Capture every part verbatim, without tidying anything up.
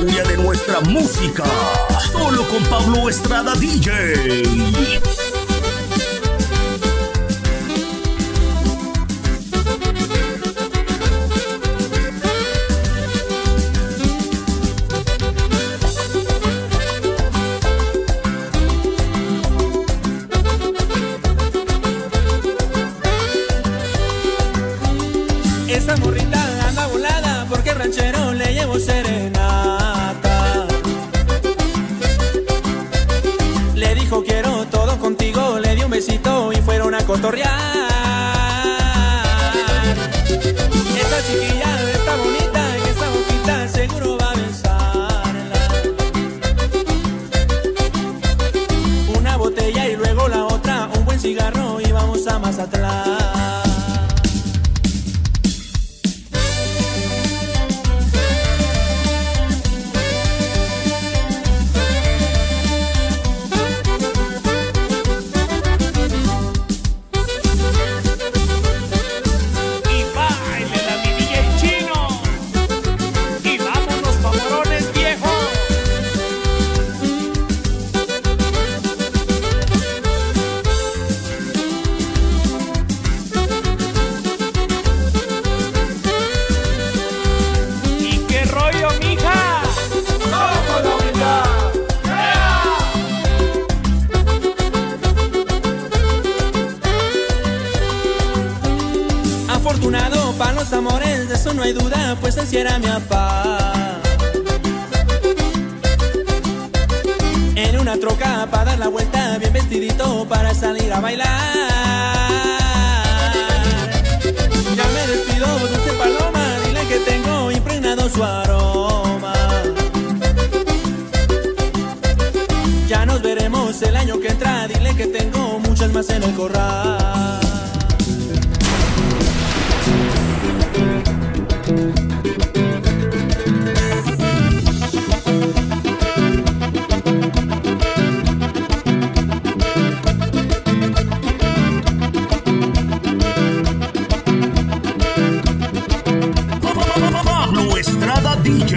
cumbia de nuestra música, solo con Pablo Estrada D J. Esa morrita anda volada porque el ranchero le llevó serenata. Le dijo quiero todo contigo, le dio un besito y fueron a cotorrear. Esa chiquilla está bonita y esa boquita seguro va a besarla. Una botella y luego la otra, un buen cigarro y vamos a Mazatlán. Afortunado pa' los amores, de eso no hay duda, pues él sí era mi papá. En una troca pa' dar la vuelta, bien vestidito para salir a bailar. Ya me despido, dulce paloma, dile que tengo impregnado su aroma. Ya nos veremos el año que entra, dile que tengo muchas más en el corral. Pablo Estrada D J.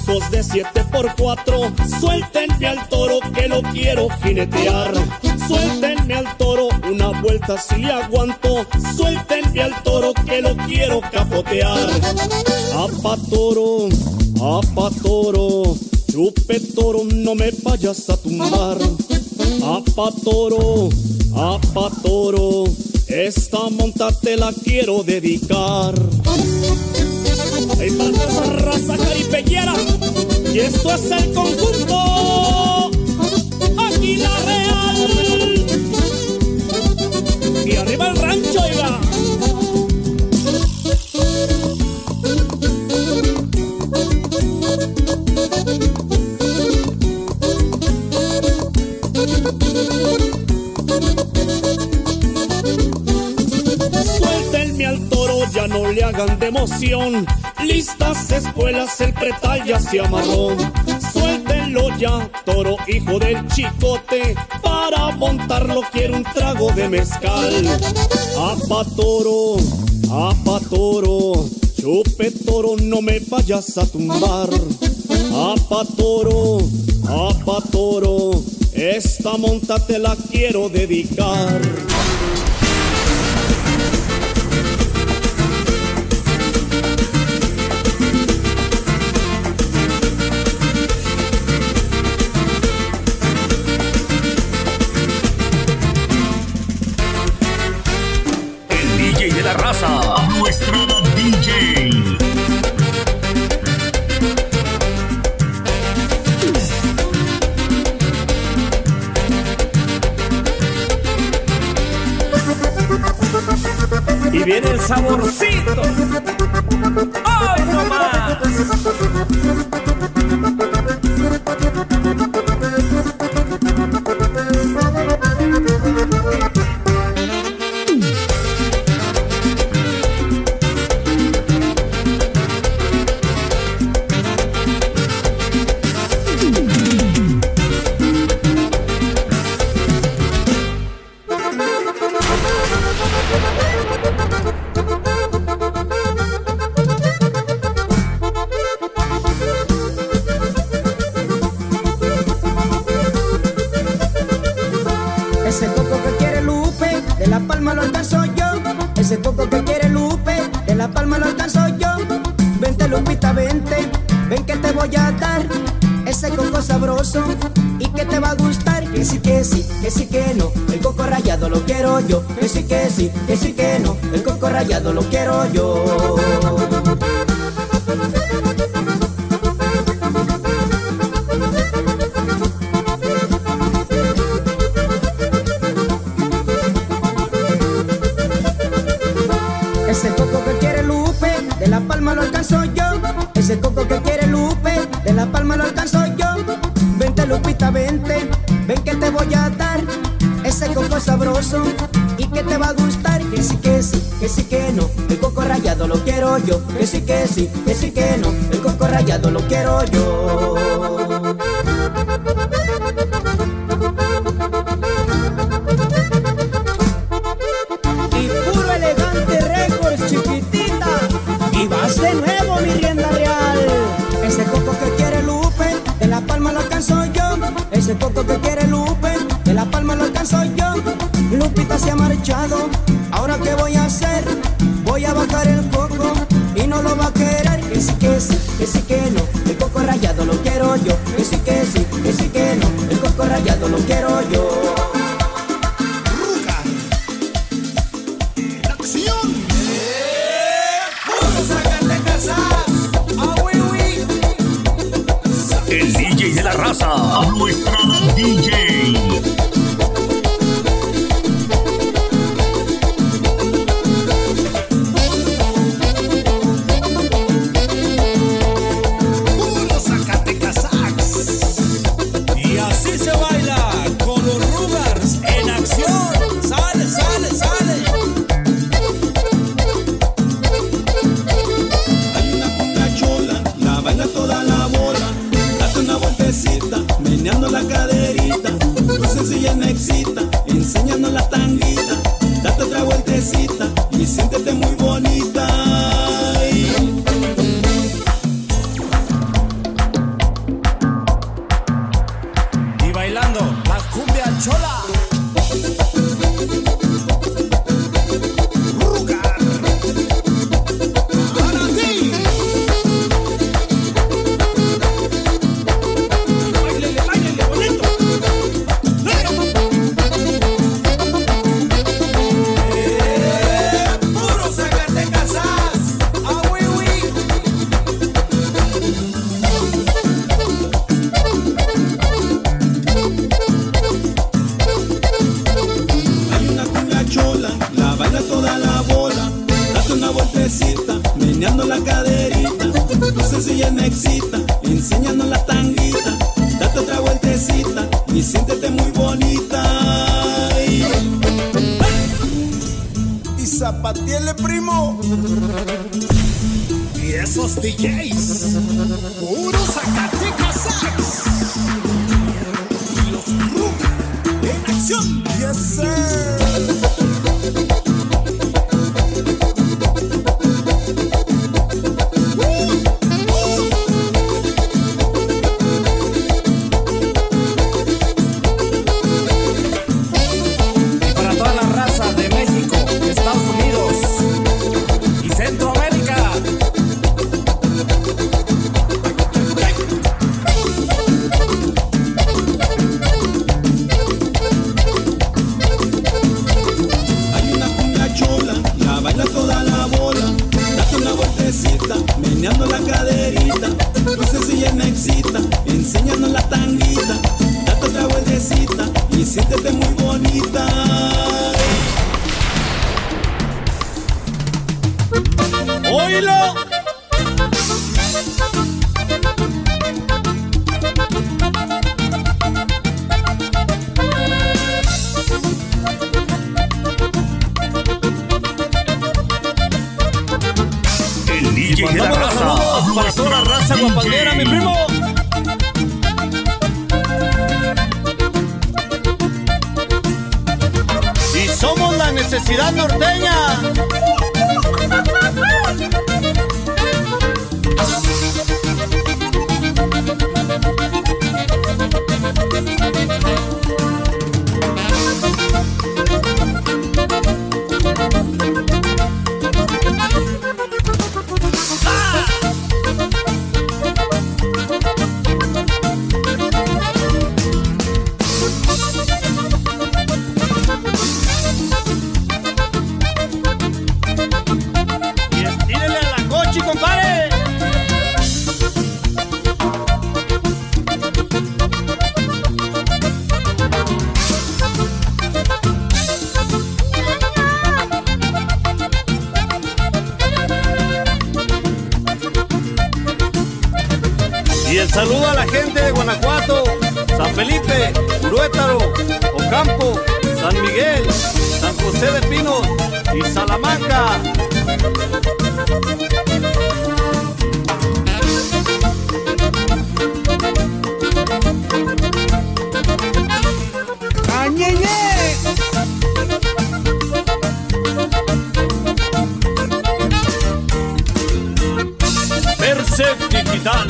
hijos de siete por cuatro, suéltenme al toro que lo quiero jinetear. Suéltenme al toro, una vuelta si le aguanto. Suéltenme al toro que lo quiero capotear. Apa toro, apa toro, chupe toro, no me vayas a tumbar. Apa toro, apa toro, esta monta te la quiero dedicar. Hay para esa raza caribeñera, y esto es el conjunto Águila Real. Y arriba el rancho, oiga. Suéltenme al toro, ya no le hagan de emoción. Listas espuelas, el pretal ya se amarró. Suéltenlo ya, toro, hijo del chicote. Para montarlo quiero un trago de mezcal. Apa toro, apa toro, chupe toro, no me vayas a tumbar. Apa toro, apa toro, esta monta te la quiero dedicar. La raza, Pablo Estrada D J. Y viene el saborcito. ¡Ay, no más! Ese coco que quiere Lupe, de La Palma lo alcanzo yo. Ese coco que quiere Lupe, de La Palma lo alcanzo yo. Vente Lupita, vente, ven que te voy a dar ese coco sabroso y que te va a gustar. Que sí, que sí, que sí, que no, el coco rallado lo quiero yo. Que sí, que sí, que sí, que no, el coco rallado lo quiero yo. Ese coco que quiere Lupe, de La Palma lo alcanzo yo. Ese coco que quiere Lupe, de La Palma lo alcanzo yo. Vente Lupita, vente, ven que te voy a dar ese coco sabroso y que te va a gustar. Que sí, que sí, que sí, que no, el coco rallado lo quiero yo. Que sí, que sí, que sí, que no, el coco rallado lo quiero yo. Y vas de nuevo, mi rienda real. Ese coco que quiere Lupe, de La Palma lo alcanzo yo. Ese coco que quiere Lupe, de La Palma lo alcanzo yo. Lupita se ha marchado, ¿ahora qué voy a hacer? Voy a bajar el coco y no lo va a querer. Que sí, que sí, que sí, que no, el coco rallado lo quiero yo. Que sí, que sí, que sí, que no, el coco rallado lo quiero yo. El D J de la raza, Pablo Estrada D J. Meneando la caderita, vueltecita, meneando la caderita. Tu sencillez me excita, enseñando la tanguita. Date otra vueltecita y siéntete muy bonita. Y, y zapatiele, primo. Y esos D Js, puro Zacatecas Sax. Y los Ruga en acción. Yes, sir. meneando la caderita, tu sencillez me excita, enseñando la tanguita. Date otra vueltecita y siéntete muy bonita. ¡Oílo! D J de la raza, para toda la raza guapandera, mi primo. Y somos la necesidad norteña. Y el saludo a la gente de Guanajuato, San Felipe, Uruétaro, Ocampo, San Miguel, San José de Pinos y Salamanca. ¡Añeñe! Percep Digital.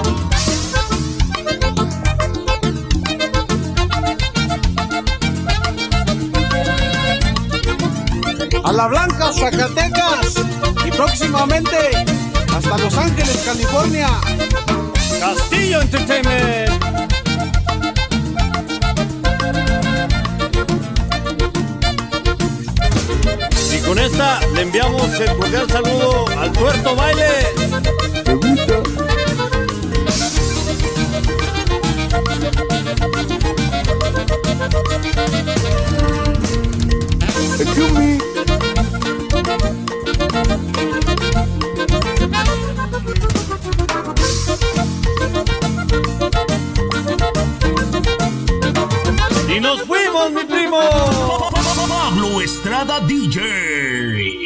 A La Blanca, Zacatecas y próximamente hasta Los Ángeles, California. Castillo Entertainment. Y con esta le enviamos el cordial saludo al Tuerto Baile. ¿Te gusta? Excuse me. Y nos fuimos, mi primo. Pablo Estrada D J.